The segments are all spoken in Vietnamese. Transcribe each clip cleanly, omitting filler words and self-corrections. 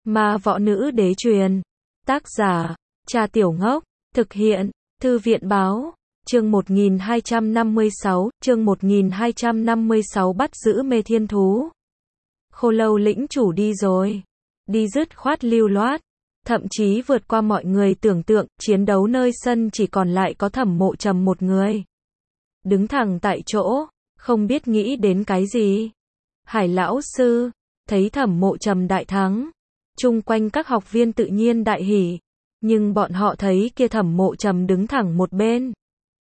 Ma võ nữ đế truyền. Tác giả, Trà Tiểu Ngốc. Thực hiện, Thư viện báo. Chương 1256, bắt giữ mê thiên thú. Khô Lâu lĩnh chủ đi rồi. Đi dứt khoát lưu loát. Thậm chí vượt qua mọi người tưởng tượng, chiến đấu nơi sân chỉ còn lại có Thẩm Mộ Trầm một người. Đứng thẳng tại chỗ, không biết nghĩ đến cái gì. Hải lão sư, thấy Thẩm Mộ Trầm đại thắng. Chung quanh các học viên tự nhiên đại hỉ. Nhưng bọn họ thấy kia Thẩm Mộ Trầm đứng thẳng một bên.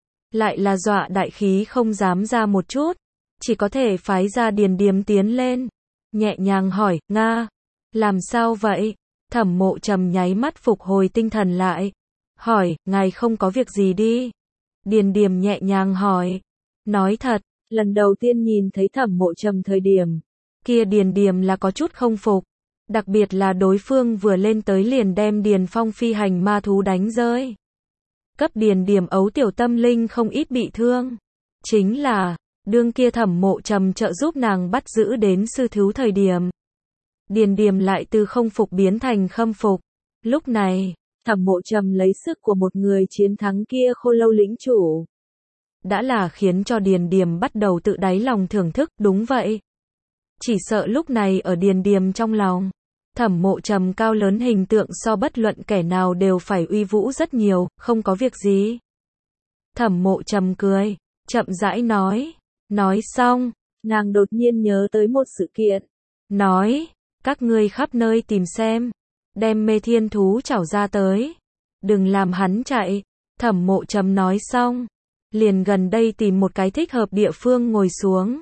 Lại là dọa đại khí không dám ra một chút. Chỉ có thể phái ra Điền Điềm tiến lên. Nhẹ nhàng hỏi, Nga, làm sao vậy? Thẩm Mộ Trầm nháy mắt phục hồi tinh thần lại. Hỏi, ngài không có việc gì đi. Điền Điềm nhẹ nhàng hỏi. Nói thật, lần đầu tiên nhìn thấy Thẩm Mộ Trầm thời điểm. Kia Điền Điềm là có chút không phục. Đặc biệt là đối phương vừa lên tới liền đem Điền Phong phi hành ma thú đánh rơi. Cấp Điền Điềm ấu tiểu tâm linh không ít bị thương. Chính là, đương kia Thẩm Mộ Trầm trợ giúp nàng bắt giữ đến sư thú thời điểm. Điền Điềm lại từ không phục biến thành khâm phục. Lúc này, Thẩm Mộ Trầm lấy sức của một người chiến thắng kia Khô Lâu lĩnh chủ. Đã là khiến cho Điền Điềm bắt đầu tự đáy lòng thưởng thức, đúng vậy. Chỉ sợ lúc này ở Điền Điềm trong lòng, Thẩm Mộ Trầm cao lớn hình tượng so bất luận kẻ nào đều phải uy vũ rất nhiều, không có việc gì. Thẩm Mộ Trầm cười, chậm rãi nói. Nói xong, nàng đột nhiên nhớ tới một sự kiện. Nói, các ngươi khắp nơi tìm xem. Đem mê thiên thú chảo ra tới. Đừng làm hắn chạy. Thẩm Mộ Trầm nói xong. Liền gần đây tìm một cái thích hợp địa phương ngồi xuống.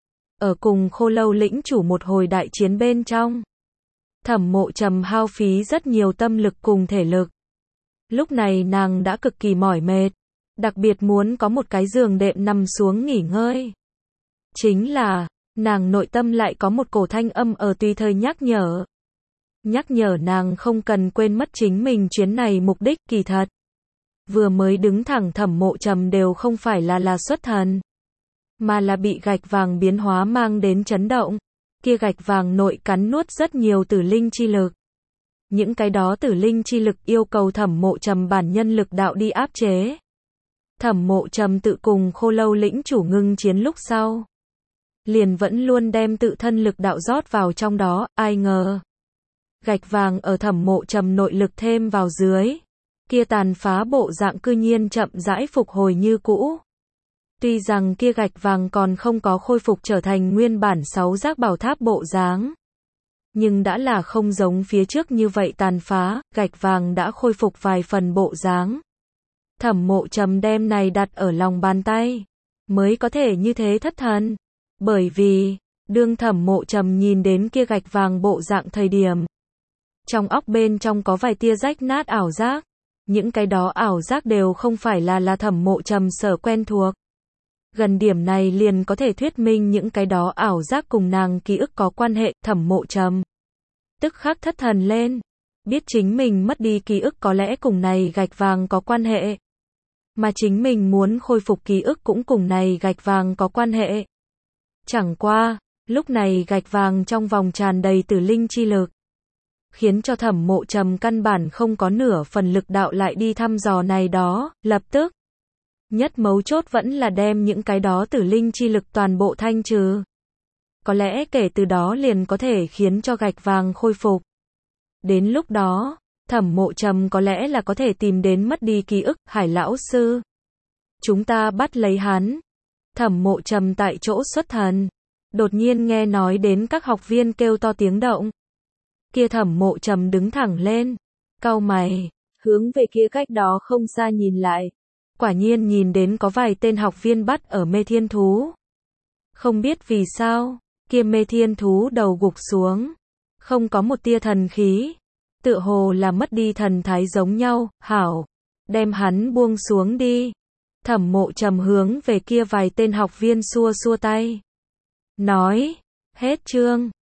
Ở cùng Khô Lâu lĩnh chủ một hồi đại chiến bên trong. Thẩm Mộ Trầm hao phí rất nhiều tâm lực cùng thể lực. Lúc này nàng đã cực kỳ mỏi mệt. Đặc biệt muốn có một cái giường đệm nằm xuống nghỉ ngơi. Chính là, nàng nội tâm lại có một cổ thanh âm ở tùy thời nhắc nhở. Nhắc nhở nàng không cần quên mất chính mình chuyến này mục đích kỳ thật. Vừa mới đứng thẳng Thẩm Mộ Trầm đều không phải là xuất thần. Mà là bị gạch vàng biến hóa mang đến chấn động. Kia gạch vàng nội cắn nuốt rất nhiều tử linh chi lực. Những cái đó tử linh chi lực yêu cầu Thẩm Mộ Trầm bản nhân lực đạo đi áp chế. Thẩm Mộ Trầm tự cùng Khô Lâu lĩnh chủ ngưng chiến lúc sau. Liền vẫn luôn đem tự thân lực đạo rót vào trong đó, ai ngờ. Gạch vàng ở Thẩm Mộ Trầm nội lực thêm vào dưới. Kia tàn phá bộ dạng cư nhiên chậm rãi phục hồi như cũ. Tuy rằng kia gạch vàng còn không có khôi phục trở thành nguyên bản 6 giác bảo tháp bộ dáng. Nhưng đã là không giống phía trước như vậy tàn phá, gạch vàng đã khôi phục vài phần bộ dáng. Thẩm Mộ Trầm đem này đặt ở lòng bàn tay. Mới có thể như thế thất thần. Bởi vì, đương Thẩm Mộ Trầm nhìn đến kia gạch vàng bộ dạng thời điểm. Trong óc bên trong có vài tia rách nát ảo giác. Những cái đó ảo giác đều không phải là Thẩm Mộ Trầm sở quen thuộc. Gần điểm này liền có thể thuyết minh những cái đó ảo giác cùng nàng ký ức có quan hệ. Thẩm Mộ Trầm tức khắc thất thần lên. Biết chính mình mất đi ký ức có lẽ cùng này gạch vàng có quan hệ. Mà chính mình muốn khôi phục ký ức cũng cùng này gạch vàng có quan hệ. Chẳng qua, lúc này gạch vàng trong vòng tràn đầy tử linh chi lực. Khiến cho Thẩm Mộ Trầm căn bản không có nửa phần lực đạo lại đi thăm dò này đó, lập tức. Nhất mấu chốt vẫn là đem những cái đó tử linh chi lực toàn bộ thanh trừ. Có lẽ kể từ đó liền có thể khiến cho gạch vàng khôi phục. Đến lúc đó, Thẩm Mộ Trầm có lẽ là có thể tìm đến mất đi ký ức, Hải lão sư. Chúng ta bắt lấy hắn. Thẩm Mộ Trầm tại chỗ xuất thần. Đột nhiên nghe nói đến các học viên kêu to tiếng động. Kia Thẩm Mộ Trầm đứng thẳng lên. Cau mày, hướng về kia cách đó không xa nhìn lại. Quả nhiên nhìn đến có vài tên học viên bắt ở mê thiên thú. Không biết vì sao, kia mê thiên thú đầu gục xuống. Không có một tia thần khí. Tựa hồ là mất đi thần thái giống nhau, hảo. Đem hắn buông xuống đi. Thẩm Mộ Trầm hướng về kia vài tên học viên xua xua tay. Nói, hết chương.